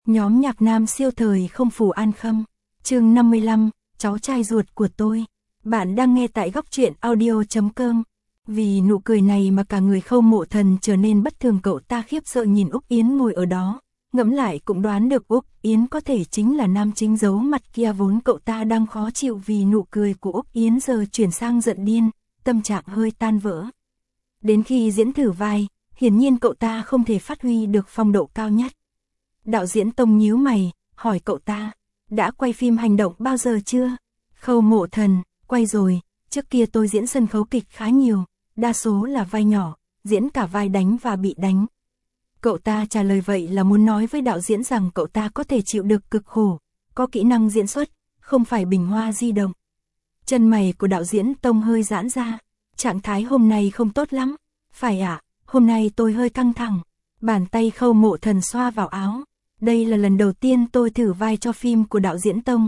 Nhóm nhạc nam siêu thời không phủ An Khâm. Chương 55, cháu trai ruột của tôi. Bạn đang nghe tại góc truyện audio.com. Vì nụ cười này mà cả người Khâu Mộ Thần trở nên bất thường, cậu ta khiếp sợ nhìn Úc Yến ngồi ở đó. Ngẫm lại cũng đoán được Úc Yến có thể chính là nam chính giấu mặt kia, vốn cậu ta đang khó chịu vì nụ cười của Úc Yến giờ chuyển sang giận điên, tâm trạng hơi tan vỡ. Đến khi diễn thử vai, hiển nhiên cậu ta không thể phát huy được phong độ cao nhất. Đạo diễn Tông nhíu mày, hỏi cậu ta, đã quay phim hành động bao giờ chưa? Khâu Mộ Thần, quay rồi, trước kia tôi diễn sân khấu kịch khá nhiều, đa số là vai nhỏ, diễn cả vai đánh và bị đánh. Cậu ta trả lời vậy là muốn nói với đạo diễn rằng cậu ta có thể chịu được cực khổ, có kỹ năng diễn xuất, không phải bình hoa di động. Chân mày của đạo diễn Tông hơi giãn ra, trạng thái hôm nay không tốt lắm. Phải ạ, hôm nay tôi hơi căng thẳng. Bàn tay Khâu Mộ Thần xoa vào áo. Đây là lần đầu tiên tôi thử vai cho phim của đạo diễn Tông,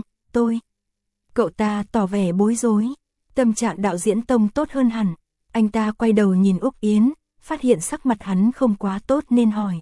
Cậu ta tỏ vẻ bối rối. Tâm trạng đạo diễn Tông tốt hơn hẳn. Anh ta quay đầu nhìn Úc Yến, phát hiện sắc mặt hắn không quá tốt nên hỏi.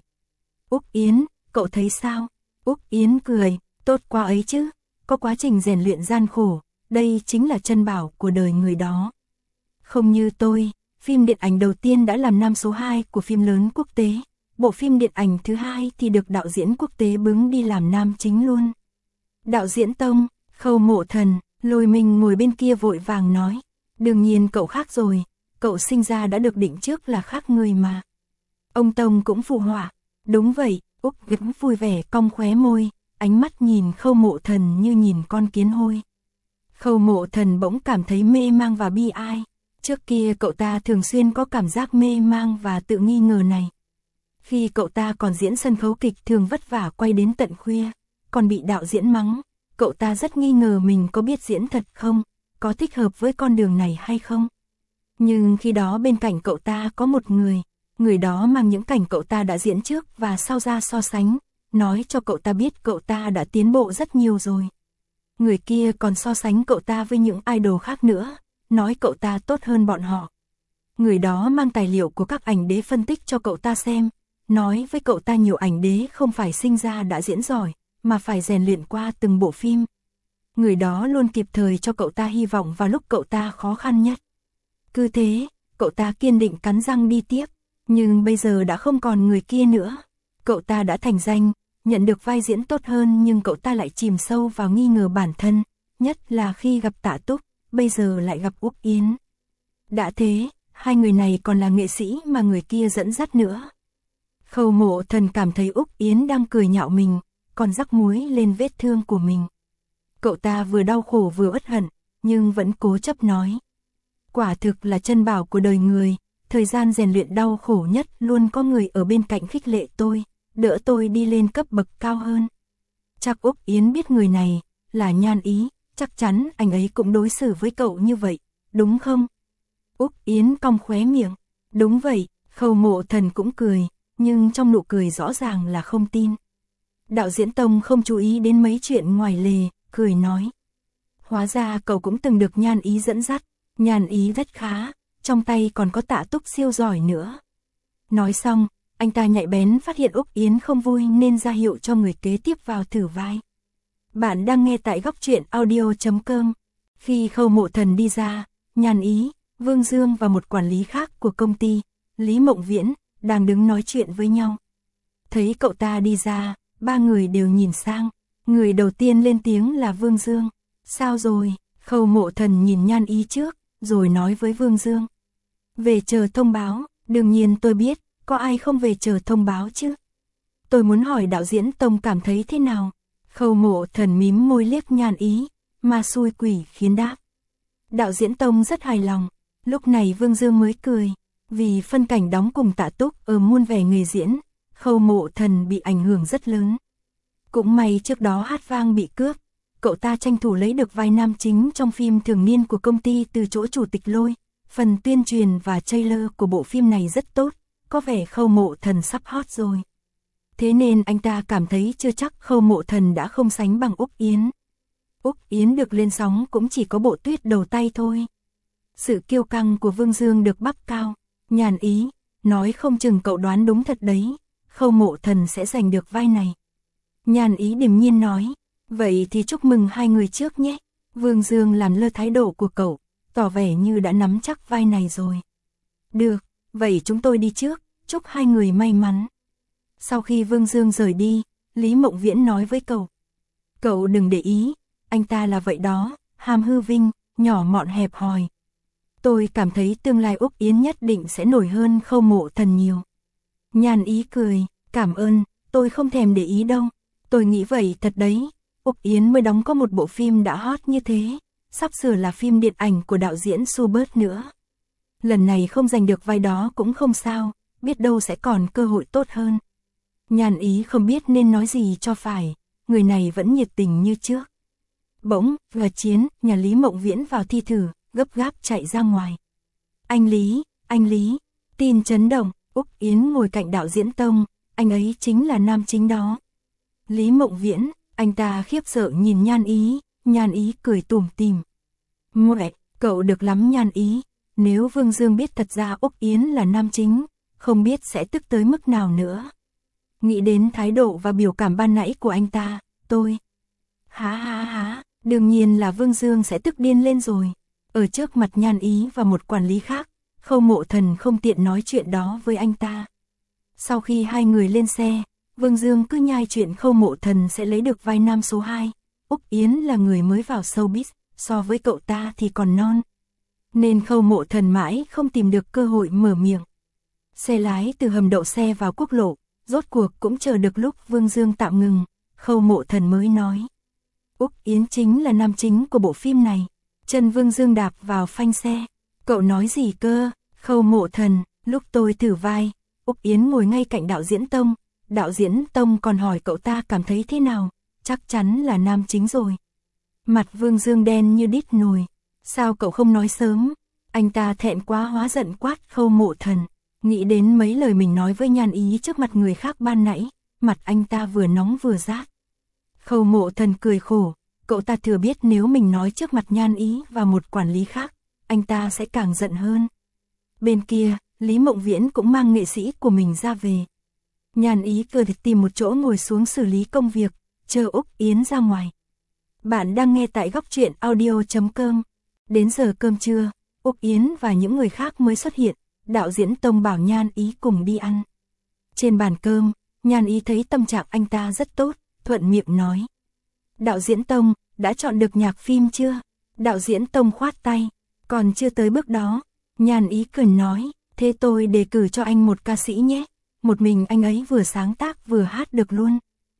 Úc Yến, cậu thấy sao? Úc Yến cười, tốt quá ấy chứ. Có quá trình rèn luyện gian khổ, đây chính là chân bảo của đời người đó. Không như tôi, phim điện ảnh đầu tiên đã làm nam số 2 của phim lớn quốc tế. Bộ phim điện ảnh thứ hai thì được đạo diễn quốc tế bứng đi làm nam chính luôn. Đạo diễn Tông, Khâu Mộ Thần, Lôi Minh ngồi bên kia vội vàng nói. Đương nhiên cậu khác rồi, cậu sinh ra đã được định trước là khác người mà. Ông Tông cũng phụ họa. Đúng vậy, Úc Yến vui vẻ cong khóe môi, ánh mắt nhìn Khâu Mộ Thần như nhìn con kiến hôi. Khâu Mộ Thần bỗng cảm thấy mê mang và bi ai. Trước kia cậu ta thường xuyên có cảm giác mê mang và tự nghi ngờ này. Khi cậu ta còn diễn sân khấu kịch thường vất vả quay đến tận khuya, còn bị đạo diễn mắng, cậu ta rất nghi ngờ mình có biết diễn thật không, có thích hợp với con đường này hay không. Nhưng khi đó bên cạnh cậu ta có một người đó mang những cảnh cậu ta đã diễn trước và sau ra so sánh, nói cho cậu ta biết cậu ta đã tiến bộ rất nhiều rồi. Người kia còn so sánh cậu ta với những idol khác nữa, nói cậu ta tốt hơn bọn họ. Người đó mang tài liệu của các ảnh đế phân tích cho cậu ta xem, nói với cậu ta nhiều ảnh đế không phải sinh ra đã diễn giỏi, mà phải rèn luyện qua từng bộ phim. Người đó luôn kịp thời cho cậu ta hy vọng vào lúc cậu ta khó khăn nhất. Cứ thế, cậu ta kiên định cắn răng đi tiếp, nhưng bây giờ đã không còn người kia nữa. Cậu ta đã thành danh, nhận được vai diễn tốt hơn, nhưng cậu ta lại chìm sâu vào nghi ngờ bản thân, nhất là khi gặp Tạ Túc, bây giờ lại gặp Úc Yến. Đã thế, hai người này còn là nghệ sĩ mà người kia dẫn dắt nữa. Khâu Mộ Thần cảm thấy Úc Yến đang cười nhạo mình, còn rắc muối lên vết thương của mình. Cậu ta vừa đau khổ vừa uất hận, nhưng vẫn cố chấp nói. Quả thực là chân bảo của đời người, thời gian rèn luyện đau khổ nhất luôn có người ở bên cạnh khích lệ tôi, đỡ tôi đi lên cấp bậc cao hơn. Chắc Úc Yến biết người này, là Nhan Ý, chắc chắn anh ấy cũng đối xử với cậu như vậy, đúng không? Úc Yến cong khóe miệng, đúng vậy, Khâu Mộ Thần cũng cười, nhưng trong nụ cười rõ ràng là không tin. Đạo diễn Tông không chú ý đến mấy chuyện ngoài lề, cười nói. Hóa ra cậu cũng từng được Nhan Ý dẫn dắt, Nhan Ý rất khá, trong tay còn có Tạ Túc siêu giỏi nữa. Nói xong, anh ta nhạy bén phát hiện Úc Yến không vui nên ra hiệu cho người kế tiếp vào thử vai. Bạn đang nghe tại góc truyện audio.com. Khi Khâu Mộ Thần đi ra, Nhan Ý, Vương Dương và một quản lý khác của công ty, Lý Mộng Viễn, đang đứng nói chuyện với nhau. Thấy cậu ta đi ra, ba người đều nhìn sang. Người đầu tiên lên tiếng là Vương Dương. Sao rồi? Khâu Mộ Thần nhìn Nhan Ý trước, rồi nói với Vương Dương. Về chờ thông báo, đương nhiên tôi biết, có ai không về chờ thông báo chứ? Tôi muốn hỏi đạo diễn Tông cảm thấy thế nào? Khâu Mộ Thần mím môi liếc Nhan Ý, mà xui quỷ khiến đáp. Đạo diễn Tông rất hài lòng. Lúc này Vương Dương mới cười, vì phân cảnh đóng cùng Tạ Túc ở muôn vẻ nghề diễn, Khâu Mộ Thần bị ảnh hưởng rất lớn. Cũng may trước đó Hát Vang bị cướp, cậu ta tranh thủ lấy được vai nam chính trong phim thường niên của công ty từ chỗ chủ tịch Lôi. Phần tuyên truyền và trailer của bộ phim này rất tốt, có vẻ Khâu Mộ Thần sắp hot rồi. Thế nên anh ta cảm thấy chưa chắc Khâu Mộ Thần đã không sánh bằng Úc Yến. Úc Yến được lên sóng cũng chỉ có bộ Tuyết Đầu Tay thôi. Sự kiêu căng của Vương Dương được bắp cao. Nhan Ý, nói không chừng cậu đoán đúng thật đấy, Khâu Mộ Thần sẽ giành được vai này. Nhan Ý điềm nhiên nói, vậy thì chúc mừng hai người trước nhé. Vương Dương làm lơ thái độ của cậu, tỏ vẻ như đã nắm chắc vai này rồi. Được, vậy chúng tôi đi trước, chúc hai người may mắn. Sau khi Vương Dương rời đi, Lý Mộng Viễn nói với cậu. Cậu đừng để ý, anh ta là vậy đó, ham hư vinh, nhỏ mọn hẹp hòi. Tôi cảm thấy tương lai Úc Yến nhất định sẽ nổi hơn Khâu Mộ Thần nhiều. Nhan Ý cười, cảm ơn, tôi không thèm để ý đâu. Tôi nghĩ vậy thật đấy, Úc Yến mới đóng có một bộ phim đã hot như thế, sắp sửa là phim điện ảnh của đạo diễn Schubert nữa. Lần này không giành được vai đó cũng không sao, biết đâu sẽ còn cơ hội tốt hơn. Nhan Ý không biết nên nói gì cho phải, người này vẫn nhiệt tình như trước. Bỗng, và Chiến, nhà Lý Mộng Viễn vào thi thử, gấp gáp chạy ra ngoài. Anh Lý, tin chấn động, Úc Yến ngồi cạnh đạo diễn Tông, anh ấy chính là nam chính đó. Lý Mộng Viễn, anh ta khiếp sợ nhìn Nhan Ý cười tủm tỉm. Mẹ, cậu được lắm Nhan Ý, nếu Vương Dương biết thật ra Úc Yến là nam chính, không biết sẽ tức tới mức nào nữa. Nghĩ đến thái độ và biểu cảm ban nãy của anh ta, tôi... Há, đương nhiên là Vương Dương sẽ tức điên lên rồi. Ở trước mặt Nhan Ý và một quản lý khác, Khâu Mộ Thần không tiện nói chuyện đó với anh ta. Sau khi hai người lên xe, Vương Dương cứ nhai chuyện Khâu Mộ Thần sẽ lấy được vai nam số 2. Úc Yến là người mới vào showbiz, so với cậu ta thì còn non. Nên Khâu Mộ Thần mãi không tìm được cơ hội mở miệng. Xe lái từ hầm đậu xe vào quốc lộ, rốt cuộc cũng chờ được lúc Vương Dương tạm ngừng, Khâu Mộ Thần mới nói. Úc Yến chính là nam chính của bộ phim này. Chân Vương Dương đạp vào phanh xe. Cậu nói gì cơ? Khâu Mộ Thần, lúc tôi thử vai, Úc Yến ngồi ngay cạnh đạo diễn Tông. Đạo diễn Tông còn hỏi cậu ta cảm thấy thế nào? Chắc chắn là nam chính rồi. Mặt Vương Dương đen như đít nồi. Sao cậu không nói sớm? Anh ta thẹn quá hóa giận quát Khâu Mộ Thần. Nghĩ đến mấy lời mình nói với Nhan Ý trước mặt người khác ban nãy, mặt anh ta vừa nóng vừa rát. Khâu Mộ Thần cười khổ, cậu ta thừa biết nếu mình nói trước mặt Nhan Ý và một quản lý khác, anh ta sẽ càng giận hơn. Bên kia, Lý Mộng Viễn cũng mang nghệ sĩ của mình ra về. Nhan Ý cười tìm một chỗ ngồi xuống xử lý công việc, chờ Úc Yến ra ngoài. Bạn đang nghe tại góc truyện audio.com. Đến giờ cơm trưa, Úc Yến và những người khác mới xuất hiện, đạo diễn Tông bảo Nhan Ý cùng đi ăn. Trên bàn cơm, Nhan Ý thấy tâm trạng anh ta rất tốt, thuận miệng nói. Đạo diễn Tông, đã chọn được nhạc phim chưa? Đạo diễn Tông khoát tay, còn chưa tới bước đó. Nhan Ý cười nói, thế tôi đề cử cho anh một ca sĩ nhé. Một mình anh ấy vừa sáng tác vừa hát được luôn.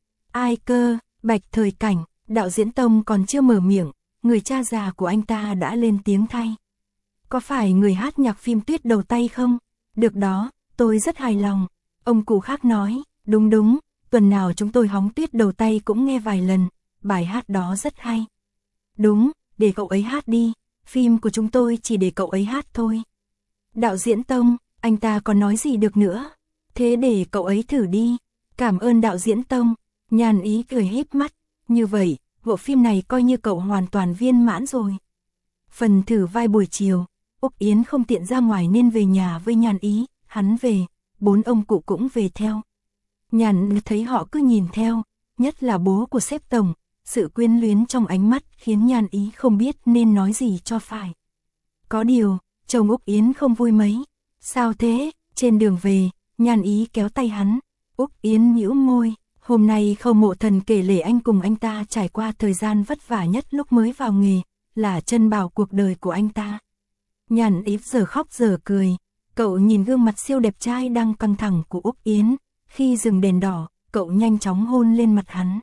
Ai cơ? Bạch Thời Cảnh. Đạo diễn Tông còn chưa mở miệng, người cha già của anh ta đã lên tiếng thay. Có phải người hát nhạc phim Tuyết Đầu Tay không? Được đó, tôi rất hài lòng. Ông cụ khác nói, đúng, tuần nào chúng tôi hóng Tuyết Đầu Tay cũng nghe vài lần, bài hát đó rất hay. Đúng, để cậu ấy hát đi, phim của chúng tôi chỉ để cậu ấy hát thôi. Đạo diễn Tông, anh ta còn nói gì được nữa? Thế để cậu ấy thử đi. Cảm ơn đạo diễn Tông. Nhan Ý cười híp mắt. Như vậy, bộ phim này coi như cậu hoàn toàn viên mãn rồi. Phần thử vai buổi chiều, Úc Yến không tiện ra ngoài nên về nhà với Nhan Ý. Hắn về, 4 ông cụ cũng về theo. Nhan thấy họ cứ nhìn theo, nhất là bố của sếp tổng. Sự quyến luyến trong ánh mắt khiến Nhan Ý không biết nên nói gì cho phải. Có điều, chồng Úc Yến không vui mấy. Sao thế? Trên đường về, Nhan Ý kéo tay hắn. Úc Yến nhíu môi. Hôm nay Khâu Mộ Thần kể lể anh cùng anh ta trải qua thời gian vất vả nhất lúc mới vào nghề, là chân bảo cuộc đời của anh ta. Nhan Ý giờ khóc giờ cười. Cậu nhìn gương mặt siêu đẹp trai đang căng thẳng của Úc Yến. Khi dừng đèn đỏ, cậu nhanh chóng hôn lên mặt hắn.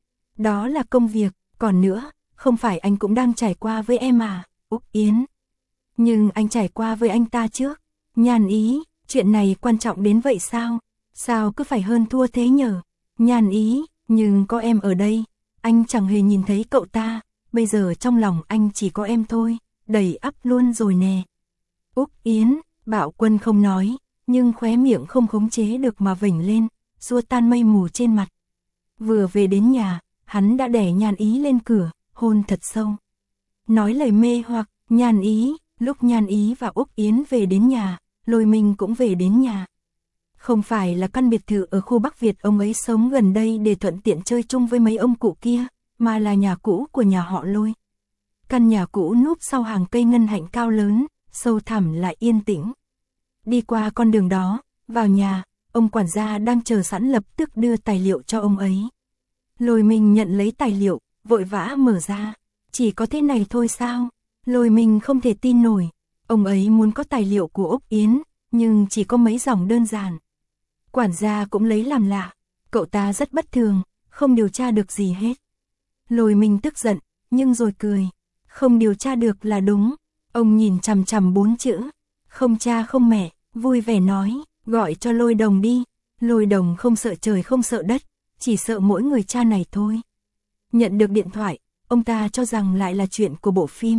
Đó là công việc, còn nữa, không phải anh cũng đang trải qua với em à, Úc Yến. Nhưng anh trải qua với anh ta trước. Nhan Ý, chuyện này quan trọng đến vậy sao? Sao cứ phải hơn thua thế nhở? Nhan Ý, nhưng có em ở đây, anh chẳng hề nhìn thấy cậu ta, bây giờ trong lòng anh chỉ có em thôi, đầy ắp luôn rồi nè. Úc Yến, Bạo Quân không nói, nhưng khóe miệng không khống chế được mà vểnh lên, xua tan mây mù trên mặt. Vừa về đến nhà, hắn đã đè Nhan Ý lên cửa, hôn thật sâu. Nói lời mê hoặc, Nhan Ý, lúc Nhan Ý và Úc Yến về đến nhà, Lôi Minh cũng về đến nhà. Không phải là căn biệt thự ở khu Bắc Việt ông ấy sống gần đây để thuận tiện chơi chung với mấy ông cụ kia, mà là nhà cũ của nhà họ Lôi. Căn nhà cũ núp sau hàng cây ngân hạnh cao lớn, sâu thẳm lại yên tĩnh. Đi qua con đường đó, vào nhà, ông quản gia đang chờ sẵn lập tức đưa tài liệu cho ông ấy. Lôi Minh nhận lấy tài liệu, vội vã mở ra. Chỉ có thế này thôi sao? Lôi Minh không thể tin nổi. Ông ấy muốn có tài liệu của Úc Yến, nhưng chỉ có mấy dòng đơn giản. Quản gia cũng lấy làm lạ. Cậu ta rất bất thường, không điều tra được gì hết. Lôi Minh tức giận, nhưng rồi cười. Không điều tra được là đúng. Ông nhìn chằm chằm 4 chữ. Không cha không mẹ, vui vẻ nói, gọi cho Lôi Đồng đi. Lôi Đồng không sợ trời không sợ đất, chỉ sợ mỗi người cha này thôi. Nhận được điện thoại, ông ta cho rằng lại là chuyện của bộ phim.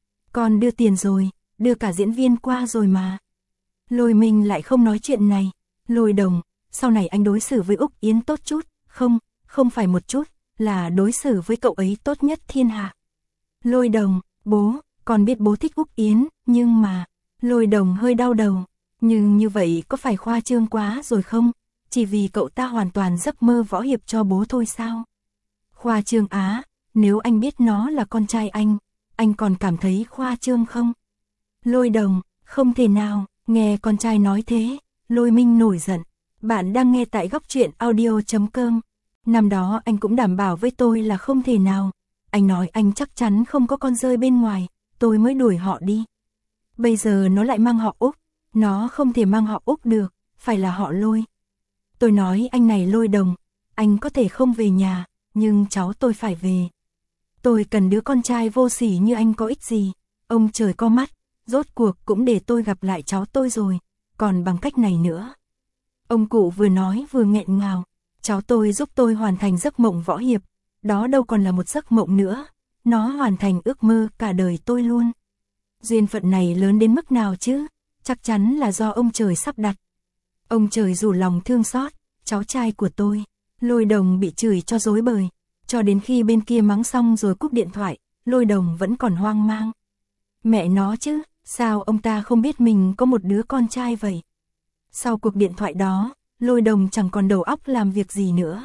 Con đưa tiền rồi, đưa cả diễn viên qua rồi mà. Lôi Minh lại không nói chuyện này. Lôi Đồng, sau này anh đối xử với Úc Yến tốt chút. Không phải một chút, là đối xử với cậu ấy tốt nhất thiên hạ. Lôi Đồng, bố, con biết bố thích Úc Yến, nhưng mà... Lôi Đồng hơi đau đầu. Nhưng như vậy có phải khoa trương quá rồi không? Chỉ vì cậu ta hoàn toàn giấc mơ võ hiệp cho bố thôi sao? Khoa trương á, nếu anh biết nó là con trai anh còn cảm thấy khoa trương không? Lôi Đồng, không thể nào, nghe con trai nói thế, Lôi Minh nổi giận. Bạn đang nghe tại góc truyện audio.com. Năm đó anh cũng đảm bảo với tôi là không thể nào. Anh nói anh chắc chắn không có con rơi bên ngoài, tôi mới đuổi họ đi. Bây giờ nó lại mang họ Úc, nó không thể mang họ Úc được, phải là họ Lôi. Tôi nói anh này Lôi Đồng, anh có thể không về nhà, nhưng cháu tôi phải về. Tôi cần đứa con trai vô sỉ như anh có ích gì. Ông trời có mắt, rốt cuộc cũng để tôi gặp lại cháu tôi rồi, còn bằng cách này nữa. Ông cụ vừa nói vừa nghẹn ngào, cháu tôi giúp tôi hoàn thành giấc mộng võ hiệp, đó đâu còn là một giấc mộng nữa, nó hoàn thành ước mơ cả đời tôi luôn. Duyên phận này lớn đến mức nào chứ, chắc chắn là do ông trời sắp đặt. Ông trời rủ lòng thương xót, cháu trai của tôi. Lôi Đồng bị chửi cho rối bời, cho đến khi bên kia mắng xong rồi cúp điện thoại, Lôi Đồng vẫn còn hoang mang. Mẹ nó chứ, sao ông ta không biết mình có một đứa con trai vậy? Sau cuộc điện thoại đó, Lôi Đồng chẳng còn đầu óc làm việc gì nữa.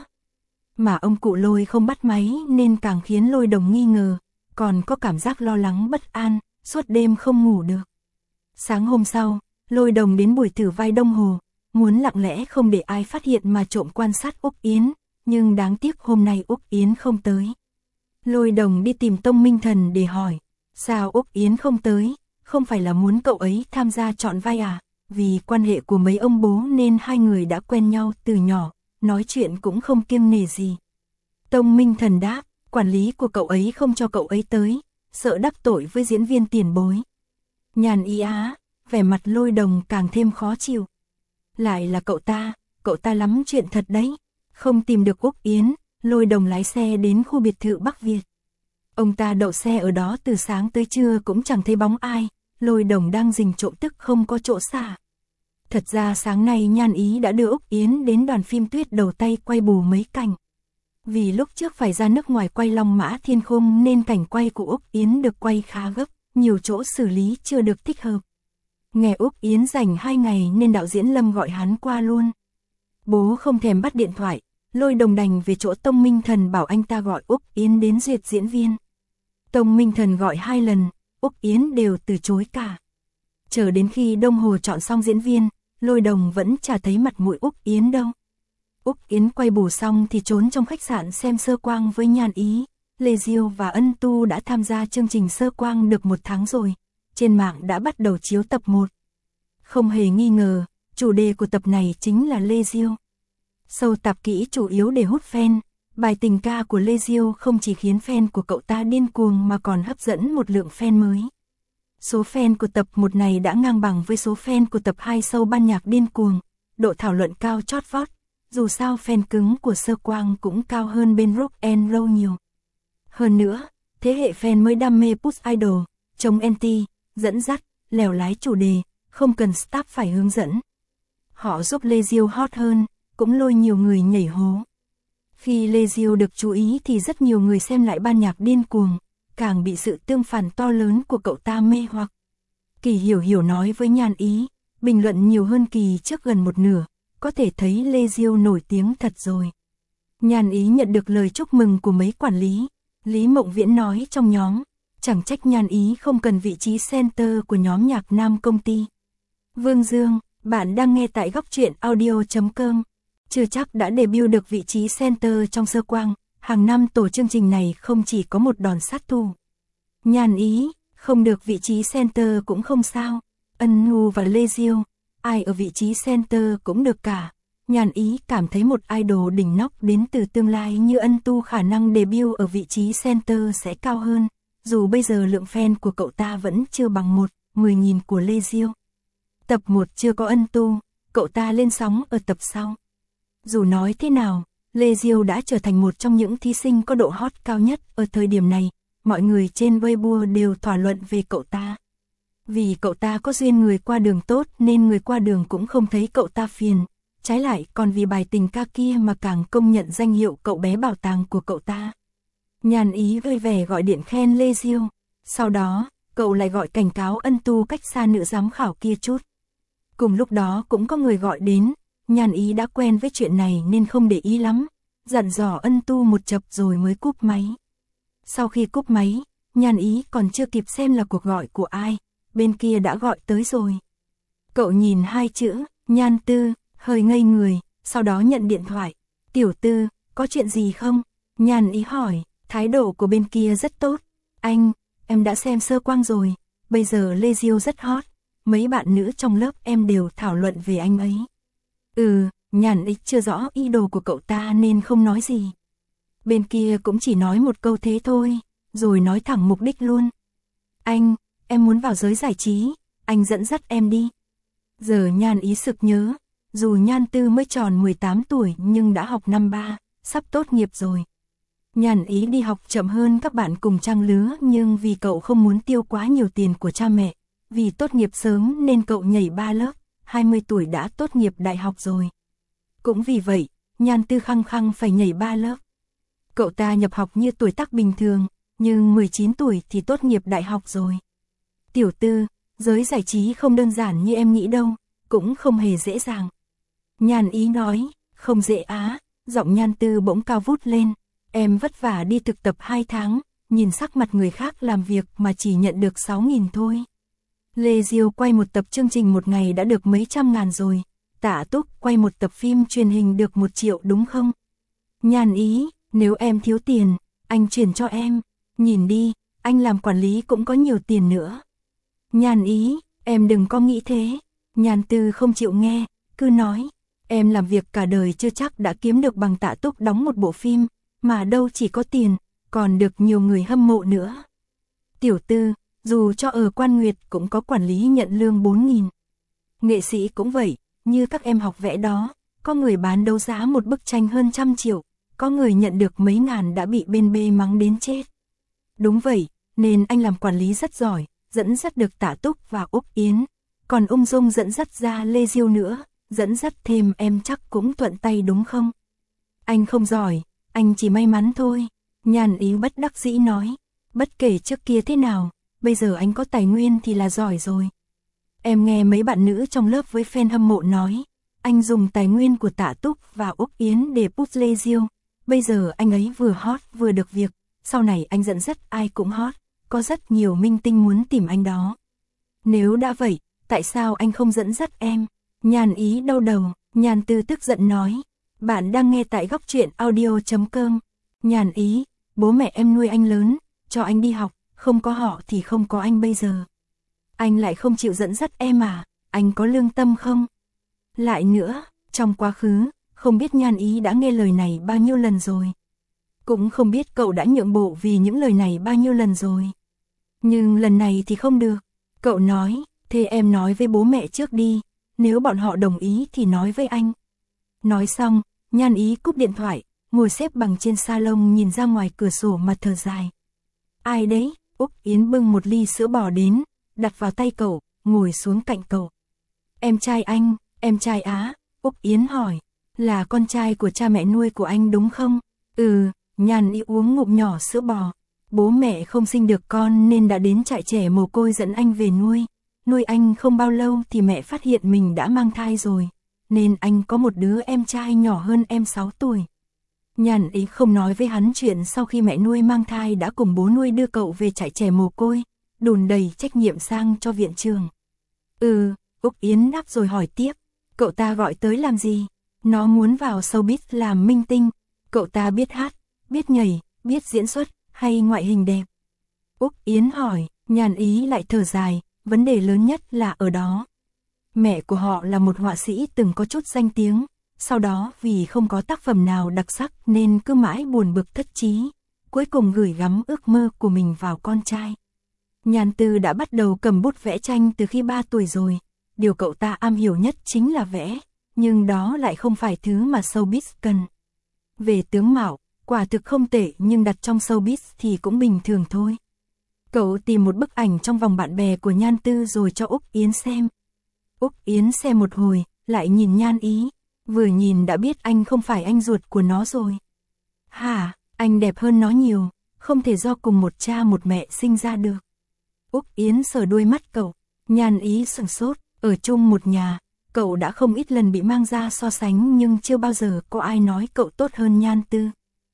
Mà ông cụ Lôi không bắt máy nên càng khiến Lôi Đồng nghi ngờ, còn có cảm giác lo lắng bất an, suốt đêm không ngủ được. Sáng hôm sau, Lôi Đồng đến buổi thử vai Đông Hồ, muốn lặng lẽ không để ai phát hiện mà trộm quan sát Úc Yến, nhưng đáng tiếc hôm nay Úc Yến không tới. Lôi Đồng đi tìm Tông Minh Thần để hỏi, sao Úc Yến không tới, không phải là muốn cậu ấy tham gia chọn vai à? Vì quan hệ của mấy ông bố nên hai người đã quen nhau từ nhỏ, nói chuyện cũng không kiêng nể gì. Tông Minh Thần đáp, quản lý của cậu ấy không cho cậu ấy tới, sợ đắc tội với diễn viên tiền bối. Nhàn ý á, vẻ mặt Lôi Đồng càng thêm khó chịu. Lại là cậu ta lắm chuyện thật đấy. Không tìm được Úc Yến, Lôi Đồng lái xe đến khu biệt thự Bắc Việt. Ông ta đậu xe ở đó từ sáng tới trưa cũng chẳng thấy bóng ai, Lôi Đồng đang rình trộm tức không có chỗ xả. Thật ra sáng nay Nhan Ý đã đưa Úc Yến đến đoàn phim Tuyết Đầu Tay quay bù mấy cảnh. Vì lúc trước phải ra nước ngoài quay Long Mã Thiên Khung nên cảnh quay của Úc Yến được quay khá gấp, nhiều chỗ xử lý chưa được thích hợp. Nghe Úc Yến rảnh 2 ngày nên đạo diễn Lâm gọi hắn qua luôn. Bố không thèm bắt điện thoại, Lôi Đồng đành về chỗ Tông Minh Thần bảo anh ta gọi Úc Yến đến duyệt diễn viên. Tông Minh Thần gọi 2 lần, Úc Yến đều từ chối cả. Chờ đến khi Đông Hồ chọn xong diễn viên, Lôi Đồng vẫn chả thấy mặt mũi Úc Yến đâu. Úc Yến quay bù xong thì trốn trong khách sạn xem Sơ Quang với Nhan Ý. Lê Diêu và Ân Tu đã tham gia chương trình Sơ Quang được 1 tháng rồi. Trên mạng đã bắt đầu chiếu tập 1. Không hề nghi ngờ, chủ đề của tập này chính là Lê Diêu. Sâu tạp kỹ chủ yếu để hút fan. Bài tình ca của Lê Diêu không chỉ khiến fan của cậu ta điên cuồng mà còn hấp dẫn một lượng fan mới. Số fan của tập 1 này đã ngang bằng với số fan của tập 2 Sâu ban nhạc điên cuồng, độ thảo luận cao chót vót. Dù sao fan cứng của Sơ Quang cũng cao hơn bên Rock and Roll nhiều. Hơn nữa, thế hệ fan mới đam mê push idol, chống anti, dẫn dắt, lèo lái chủ đề, không cần staff phải hướng dẫn. Họ giúp Lê Diêu hot hơn, cũng lôi nhiều người nhảy hố. Khi Lê Diêu được chú ý thì rất nhiều người xem lại ban nhạc điên cuồng, càng bị sự tương phản to lớn của cậu ta mê hoặc. Kỳ Hiểu Hiểu nói với Nhan Ý, bình luận nhiều hơn Kỳ trước gần một nửa, có thể thấy Lê Diêu nổi tiếng thật rồi. Nhan Ý nhận được lời chúc mừng của mấy quản lý. Lý Mộng Viễn nói trong nhóm, chẳng trách Nhan Ý không cần vị trí center của nhóm nhạc nam công ty. Vương Dương, bạn đang nghe tại góc truyện audio.com. Chưa chắc đã debut được vị trí center trong Sơ Quang, hàng năm tổ chương trình này không chỉ có một đòn sát thủ. Nhan Ý, không được vị trí center cũng không sao. Ân Nhu và Lê Diêu, ai ở vị trí center cũng được cả. Nhan Ý cảm thấy một idol đỉnh nóc đến từ tương lai như Ân Tu khả năng debut ở vị trí center sẽ cao hơn, dù bây giờ lượng fan của cậu ta vẫn chưa bằng 10.000 của Lê Diêu. Tập 1 chưa có Ân Tu, cậu ta lên sóng ở tập sau. Dù nói thế nào, Lê Diêu đã trở thành một trong những thí sinh có độ hot cao nhất ở thời điểm này, mọi người trên Weibo đều thảo luận về cậu ta. Vì cậu ta có duyên người qua đường tốt nên người qua đường cũng không thấy cậu ta phiền, trái lại còn vì bài tình ca kia mà càng công nhận danh hiệu cậu bé bảo tàng của cậu ta. Nhan Ý vui vẻ gọi điện khen Lê Diêu, sau đó, cậu lại gọi cảnh cáo Ân Tu cách xa nữ giám khảo kia chút. Cùng lúc đó cũng có người gọi đến, Nhan Ý đã quen với chuyện này nên không để ý lắm, dặn dò Ân Tu một chập rồi mới cúp máy. Sau khi cúp máy, Nhan Ý còn chưa kịp xem là cuộc gọi của ai, bên kia đã gọi tới rồi. Cậu nhìn hai chữ, Nhan Tư, hơi ngây người, sau đó nhận điện thoại. Tiểu Tư, có chuyện gì không? Nhan Ý hỏi, thái độ của bên kia rất tốt. Anh, em đã xem Sơ Quang rồi, bây giờ Lê Diêu rất hot, mấy bạn nữ trong lớp em đều thảo luận về anh ấy. Nhan Ý chưa rõ ý đồ của cậu ta nên không nói gì. Bên kia cũng chỉ nói một câu thế thôi, rồi nói thẳng mục đích luôn. Anh, em muốn vào giới giải trí, anh dẫn dắt em đi. Giờ Nhan Ý sực nhớ, dù Nhan Tư mới tròn 18 tuổi nhưng đã học năm 3, sắp tốt nghiệp rồi. Nhan Ý đi học chậm hơn các bạn cùng trang lứa nhưng vì cậu không muốn tiêu quá nhiều tiền của cha mẹ, vì tốt nghiệp sớm nên cậu nhảy 3 lớp, 20 tuổi đã tốt nghiệp đại học rồi. Cũng vì vậy, Nhan Tư khăng khăng phải nhảy 3 lớp. Cậu ta nhập học như tuổi tác bình thường, nhưng 19 tuổi thì tốt nghiệp đại học rồi. Tiểu Tư, giới giải trí không đơn giản như em nghĩ đâu, cũng không hề dễ dàng. Nhan Ý nói, không dễ á, giọng Nhan Tư bỗng cao vút lên. Em vất vả đi thực tập 2 tháng, nhìn sắc mặt người khác làm việc mà chỉ nhận được 6.000 thôi. Lê Diêu quay một tập chương trình một ngày đã được mấy trăm ngàn rồi, Tạ Túc quay một tập phim truyền hình được 1 triệu đúng không? Nhan Ý, nếu em thiếu tiền, anh chuyển cho em, nhìn đi, anh làm quản lý cũng có nhiều tiền nữa. Nhan Ý, em đừng có nghĩ thế. Nhan Tư không chịu nghe, cứ nói, em làm việc cả đời chưa chắc đã kiếm được bằng Tạ Túc đóng một bộ phim, mà đâu chỉ có tiền, còn được nhiều người hâm mộ nữa. Tiểu Tư, dù cho ở Quan Nguyệt cũng có quản lý nhận lương 4.000. Nghệ sĩ cũng vậy, như các em học vẽ đó, có người bán đấu giá một bức tranh hơn 100 triệu, có người nhận được mấy ngàn đã bị bên B mắng đến chết. Đúng vậy, nên anh làm quản lý rất giỏi, dẫn dắt được Tạ Túc và Úc Yến, còn ung dung dẫn dắt ra Lê Diêu nữa, dẫn dắt thêm em chắc cũng thuận tay đúng không? Anh không giỏi, anh chỉ may mắn thôi. Nhan Ý bất đắc dĩ nói, bất kể trước kia thế nào, bây giờ anh có tài nguyên thì là giỏi rồi. Em nghe mấy bạn nữ trong lớp với fan hâm mộ nói, anh dùng tài nguyên của Tạ Túc và Úc Yến để push Lê Diêu, bây giờ anh ấy vừa hot vừa được việc, sau này anh dẫn dắt ai cũng hot, có rất nhiều minh tinh muốn tìm anh đó. Nếu đã vậy, tại sao anh không dẫn dắt em? Nhan Ý đau đầu, Nhan Tư tức giận nói, bạn đang nghe tại góc truyện audio.com. Nhan Ý, bố mẹ em nuôi anh lớn, cho anh đi học, không có họ thì không có anh bây giờ. Anh lại không chịu dẫn dắt em à, anh có lương tâm không? Lại nữa, trong quá khứ, không biết Nhan Ý đã nghe lời này bao nhiêu lần rồi. Cũng không biết cậu đã nhượng bộ vì những lời này bao nhiêu lần rồi. Nhưng lần này thì không được. Cậu nói, thế em nói với bố mẹ trước đi, nếu bọn họ đồng ý thì nói với anh. Nói xong, Nhan Ý cúp điện thoại, ngồi xếp bằng trên salon nhìn ra ngoài cửa sổ mà thở dài. Ai đấy? Úc Yến bưng một ly sữa bò đến, đặt vào tay cậu, ngồi xuống cạnh cậu. Em trai anh, em trai Á, Úc Yến hỏi, là con trai của cha mẹ nuôi của anh đúng không? Nhan Ý uống ngụm nhỏ sữa bò. Bố mẹ không sinh được con nên đã đến trại trẻ mồ côi dẫn anh về nuôi. Nuôi anh không bao lâu thì mẹ phát hiện mình đã mang thai rồi. nên anh có một đứa em trai nhỏ hơn em 6 tuổi. Nhàn Ý không nói với hắn chuyện sau khi mẹ nuôi mang thai đã cùng bố nuôi đưa cậu về trại trẻ mồ côi, đùn đầy trách nhiệm sang cho viện trường. Úc Yến đáp rồi hỏi tiếp, cậu ta gọi tới làm gì? Nó muốn vào showbiz làm minh tinh. Cậu ta biết hát, biết nhảy, biết diễn xuất, hay ngoại hình đẹp? Úc Yến hỏi. Nhàn Ý lại thở dài, vấn đề lớn nhất là ở đó. Mẹ của họ là một họa sĩ từng có chút danh tiếng, sau đó vì không có tác phẩm nào đặc sắc nên cứ mãi buồn bực thất chí, cuối cùng gửi gắm ước mơ của mình vào con trai. Nhàn Tư đã bắt đầu cầm bút vẽ tranh từ khi 3 tuổi rồi, điều cậu ta am hiểu nhất chính là vẽ, nhưng đó lại không phải thứ mà showbiz cần. Về tướng mạo, quả thực không tệ nhưng đặt trong showbiz thì cũng bình thường thôi. Cậu tìm một bức ảnh trong vòng bạn bè của Nhan Tư rồi cho Úc Yến xem. Úc Yến xem một hồi, lại nhìn Nhan Ý, vừa nhìn đã biết anh không phải anh ruột của nó rồi. Hả, anh đẹp hơn nó nhiều, không thể do cùng một cha một mẹ sinh ra được. Úc Yến sờ đuôi mắt cậu, Nhan Ý sửng sốt, ở chung một nhà, cậu đã không ít lần bị mang ra so sánh nhưng chưa bao giờ có ai nói cậu tốt hơn Nhan Tư.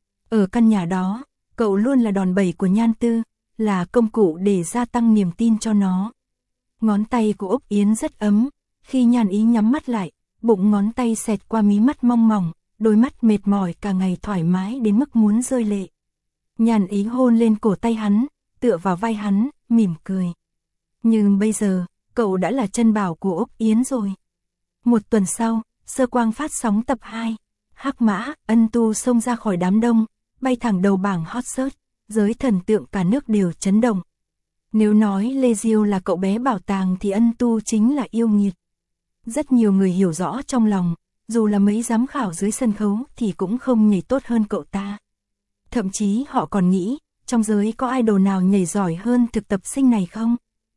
Ở căn nhà đó, cậu luôn là đòn bẩy của Nhan Tư, là công cụ để gia tăng niềm tin cho nó. Ngón tay của Úc Yến rất ấm, khi Nhan Ý nhắm mắt lại, bụng ngón tay xẹt qua mí mắt mong mỏng, đôi mắt mệt mỏi cả ngày thoải mái đến mức muốn rơi lệ. Nhan Ý hôn lên cổ tay hắn, tựa vào vai hắn, mỉm cười. Nhưng bây giờ, cậu đã là chân bảo của Úc Yến rồi. Một tuần sau, Sơ Quang phát sóng tập 2. Hắc Mã, Ân Tu xông ra khỏi đám đông, bay thẳng đầu bảng hot search, giới thần tượng cả nước đều chấn động. Nếu nói Lê Diêu là cậu bé bảo tàng thì Ân Tu chính là yêu nghiệt. Rất nhiều người hiểu rõ trong lòng, dù là mấy giám khảo dưới sân khấu thì cũng không nhảy tốt hơn cậu ta. Thậm chí họ còn nghĩ, trong giới có idol nào nhảy giỏi hơn thực tập sinh này không?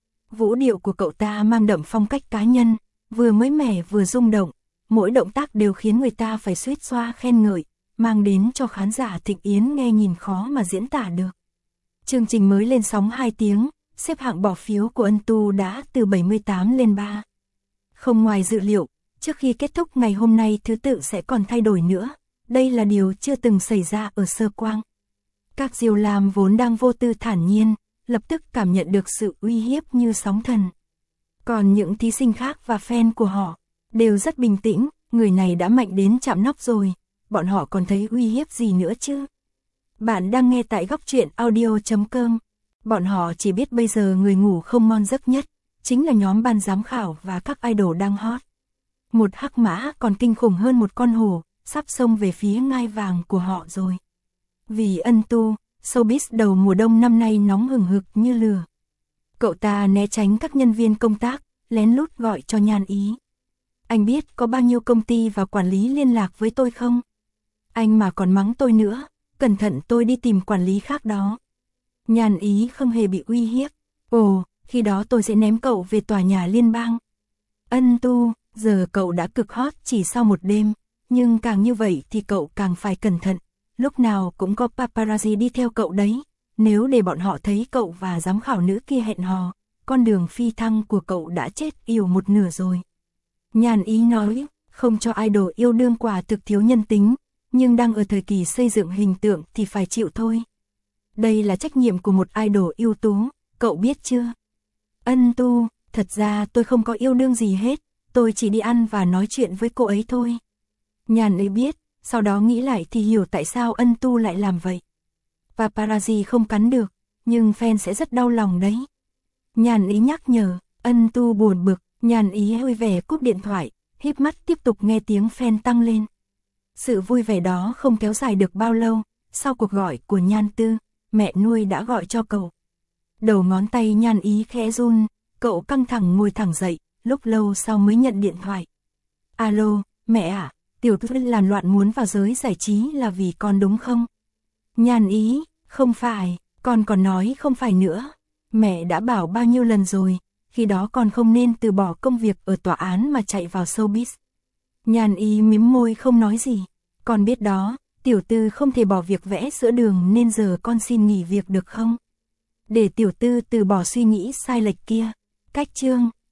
Vũ điệu của cậu ta mang đậm phong cách cá nhân, vừa mới mẻ vừa rung động, mỗi động tác đều khiến người ta phải suýt xoa khen ngợi, mang đến cho khán giả Thịnh Yến nghe nhìn khó mà diễn tả được. Chương trình mới lên sóng 2 tiếng, xếp hạng bỏ phiếu của Ân Tu đã từ 78 lên 3. Không ngoài dự liệu, trước khi kết thúc ngày hôm nay thứ tự sẽ còn thay đổi nữa, đây là điều chưa từng xảy ra ở Sơ Quang. Các Diêu Lam vốn đang vô tư thản nhiên, lập tức cảm nhận được sự uy hiếp như sóng thần. Còn những thí sinh khác và fan của họ, đều rất bình tĩnh, người này đã mạnh đến chạm nóc rồi, bọn họ còn thấy uy hiếp gì nữa chứ? Bạn đang nghe tại Góc Truyện Audio.com. Bọn họ chỉ biết bây giờ người ngủ không ngon giấc nhất, chính là nhóm ban giám khảo và các idol đang hot. Một Hắc Mã còn kinh khủng hơn một con hổ, sắp xông về phía ngai vàng của họ rồi. Vì Ân Tu, showbiz đầu mùa đông năm nay nóng hừng hực như lửa. Cậu ta né tránh các nhân viên công tác, lén lút gọi cho Nhan Ý. Anh biết có bao nhiêu công ty và quản lý liên lạc với tôi không? Anh mà còn mắng tôi nữa, cẩn thận tôi đi tìm quản lý khác đó. Nhan Ý không hề bị uy hiếp. Ồ, khi đó tôi sẽ ném cậu về tòa nhà liên bang. Ân Tu, giờ cậu đã cực hot chỉ sau một đêm, nhưng càng như vậy thì cậu càng phải cẩn thận. Lúc nào cũng có paparazzi đi theo cậu đấy. Nếu để bọn họ thấy cậu và giám khảo nữ kia hẹn hò, con đường phi thăng của cậu đã chết yểu một nửa rồi. Nhan Ý nói, không cho idol yêu đương quả thực thiếu nhân tính, nhưng đang ở thời kỳ xây dựng hình tượng thì phải chịu thôi. Đây là trách nhiệm của một idol ưu tú, cậu biết chưa? Ân Tu, thật ra tôi không có yêu đương gì hết, tôi chỉ đi ăn và nói chuyện với cô ấy thôi. Nhan Ý biết, sau đó nghĩ lại thì hiểu tại sao Ân Tu lại làm vậy. Paparazzi không cắn được, nhưng fan sẽ rất đau lòng đấy. Nhan Ý nhắc nhở, Ân Tu buồn bực, Nhan Ý vui vẻ cúp điện thoại, híp mắt tiếp tục nghe tiếng fan tăng lên. Sự vui vẻ đó không kéo dài được bao lâu, sau cuộc gọi của Nhan Tư, mẹ nuôi đã gọi cho cậu. Đầu ngón tay Nhan Ý khẽ run, cậu căng thẳng ngồi thẳng dậy, lúc lâu sau mới nhận điện thoại. Alo, mẹ à, Tiểu Thư làm loạn muốn vào giới giải trí là vì con đúng không? Nhan Ý, không phải, con còn nói không phải nữa. Mẹ đã bảo bao nhiêu lần rồi, khi đó con không nên từ bỏ công việc ở tòa án mà chạy vào showbiz. Nhan Ý mím môi không nói gì. Con biết đó, Tiểu Tư không thể bỏ việc vẽ sữa đường nên giờ con xin nghỉ việc được không? Để Tiểu Tư từ bỏ suy nghĩ sai lệch kia. Cách chương.